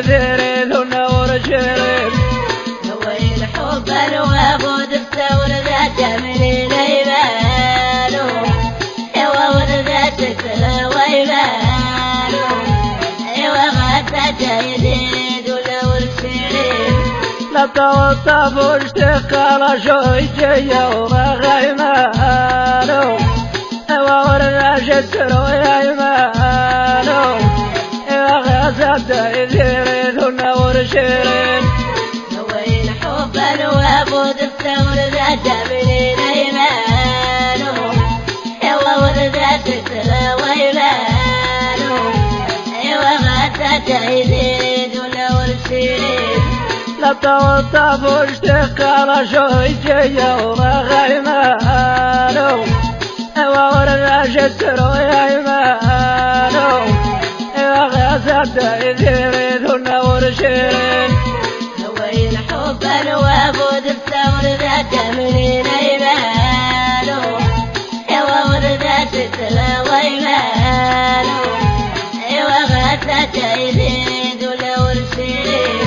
يدير ونور شريف وين حب الوابود الثور ذات من اليمانو وورد تكلا ويمانو وغدت يديد ونور شريف لا توطف واشتقال شويجية وغيمانو وورد جسر ويمانو وغدت يدير ونور شريف وين حب الوابود الثور ذات من اليمانو وورد تكلا ويمانو وغدت يديد ونور شريف لا توطف واشتقال شويجية وغيمانو وورد جسر ويمانو وغدت يدير ونور شريف وين حب الوابود الثور ذات من اليمانو وورد تكلا ويمانو وغدت يديد ونور شريف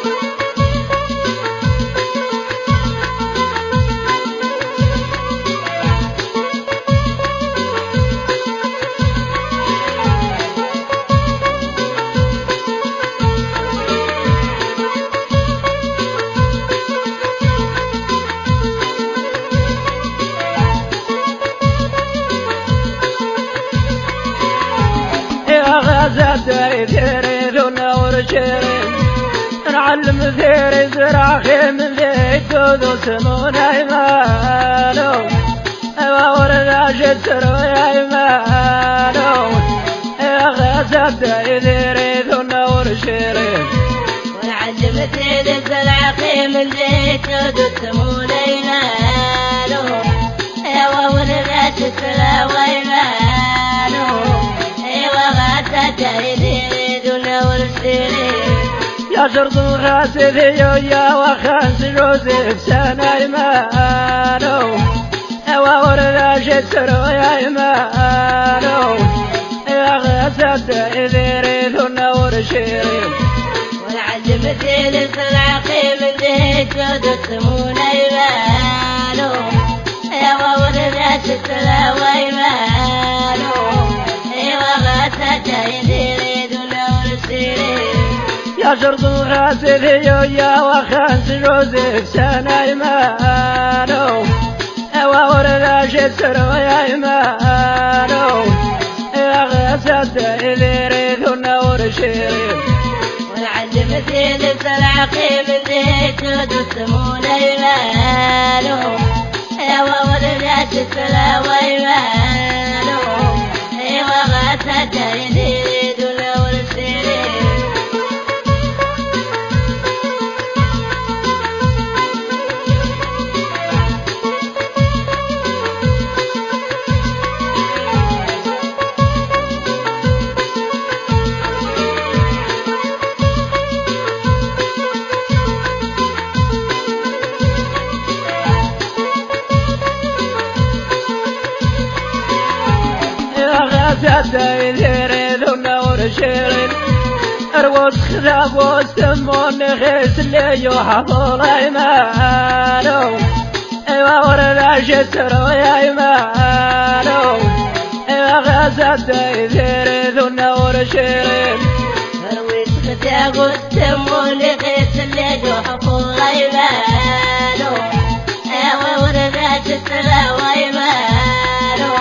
غزت يدير ونور شريف نعلم ذير زرع خيم ذي كذوس من ايمانو وورد جسر ويمانو غزت يدير ونور شريف ونعلم ذير زرع خيم ذي كذوس من ايمانو وورد جسر ويمانو يديد ونور شريف يا شرط غاسل يا وخانس جوزيف سنة ايمانو وورد جسر ويمانو غزت يدير ونور شريف ونعلم ذيل العقيم ذي كذوس من ايمانو وورد جسر ويمانو وغدت يديد ونور شريف يا شرط غاسل يا وخانس جوزيف سنة ايمانو وورد جسر ويمانو غزت يدير ونور شريف ونعلم ذيل العقيم ذي كذوس من ايمانو وورد جسر ويمانو وغدت يديد ونور شريف غزت يدير ونور شريف اروس خذاب وستمون غيس اللي يحفظ ايمانو وورد جسر ويمانو غزت يدير ونور شريف اروس خذاب وستمون غيس اللي يحفظ ايمانو وورد جسر ويمانو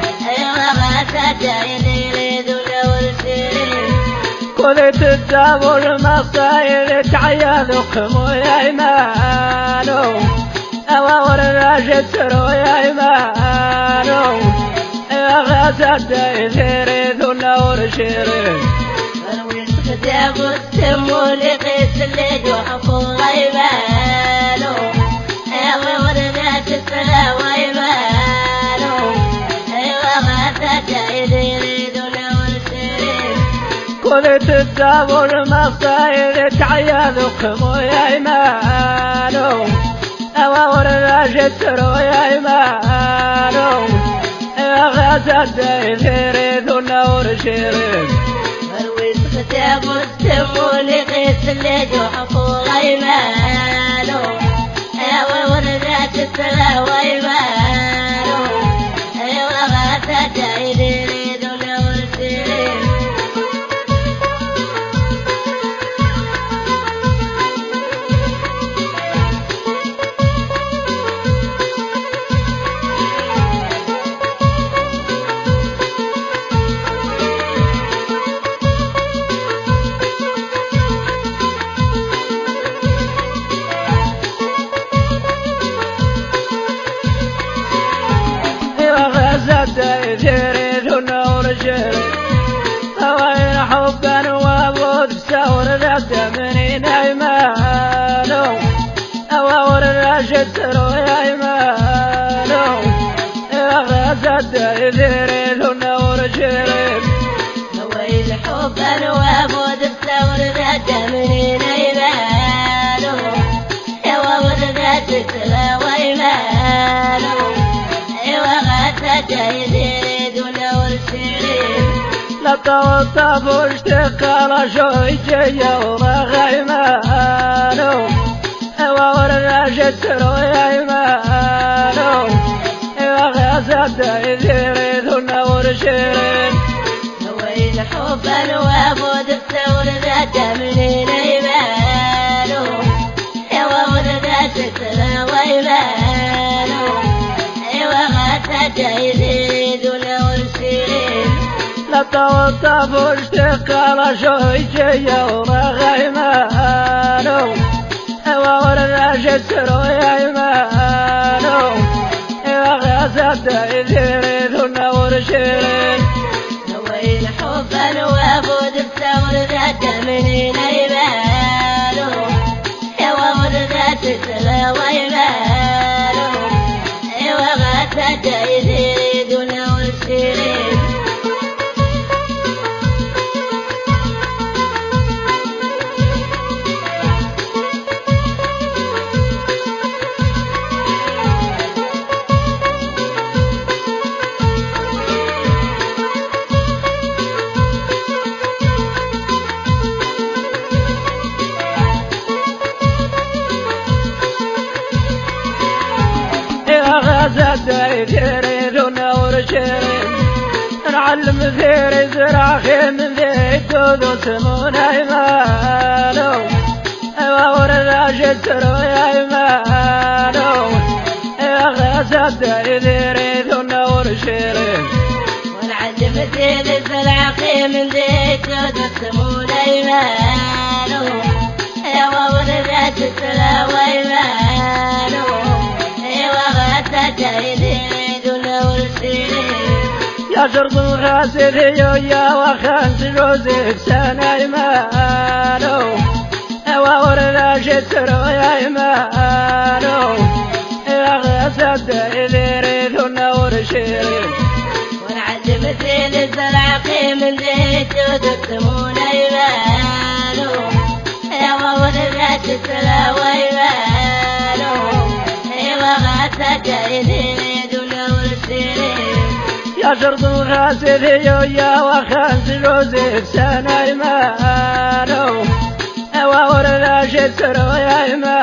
يديد ونور شريف كل تتابع المصاير تعيانكم ويمانو وورد جسر ويمانو غزت يدير ونور شريف اروس خذاب وستمون غيس اللي يحفظ ايمانو وورد جسر ويمانو وغدت يديد ونور شريف كل تتابع المصاير تعيانكم ويمانو وورد جسر ويمانو غزت يدير ونور شريف اروس خذاب وستمون غيس طوطف واشتقال شويجي وغيمانو ورنا جترو يا إيمانو وغزد يذيريدنا ورشيرين وين حبا وابود الثور ذات من إيمانو ورنا جترو وإيمانو وغزد يذيريدنا ورشيرين لطوطف واشتقال شويجي وغيمانو ورنا جترو يا إيمانو وغزد يذيريدنا ورشيرين وين حبا وابود الثور ذات من إيمانو ورنا جترو وإيمانو وغزد يذيريدنا ورشيرين غزد يذيريدنا ورشيرين نعلم ذيري زراخي من ذيتو ذو سمون إيمانو ورنا جترو يا إيمانو غزد يذيريدنا ورشيرين ونعلم ذيري زراخي من ذيتو ذو سمون إيمانو ورنا جترو وإيمانو يا شرط الغاسل يا وخانس جوزك سنة إيمانو ورنا جترو يا إيمانو غزد يذيريدنا ورشيرين ونعلم ذيل الزرعقي من ذيتو ذو سمون إيمانو ورنا جترو وإيمانو وغزد يذيريدنا ورشيرين يا شرط الغاسل يا وخانس جوزك سنة إيمانو ورنا جترو يا إيمانو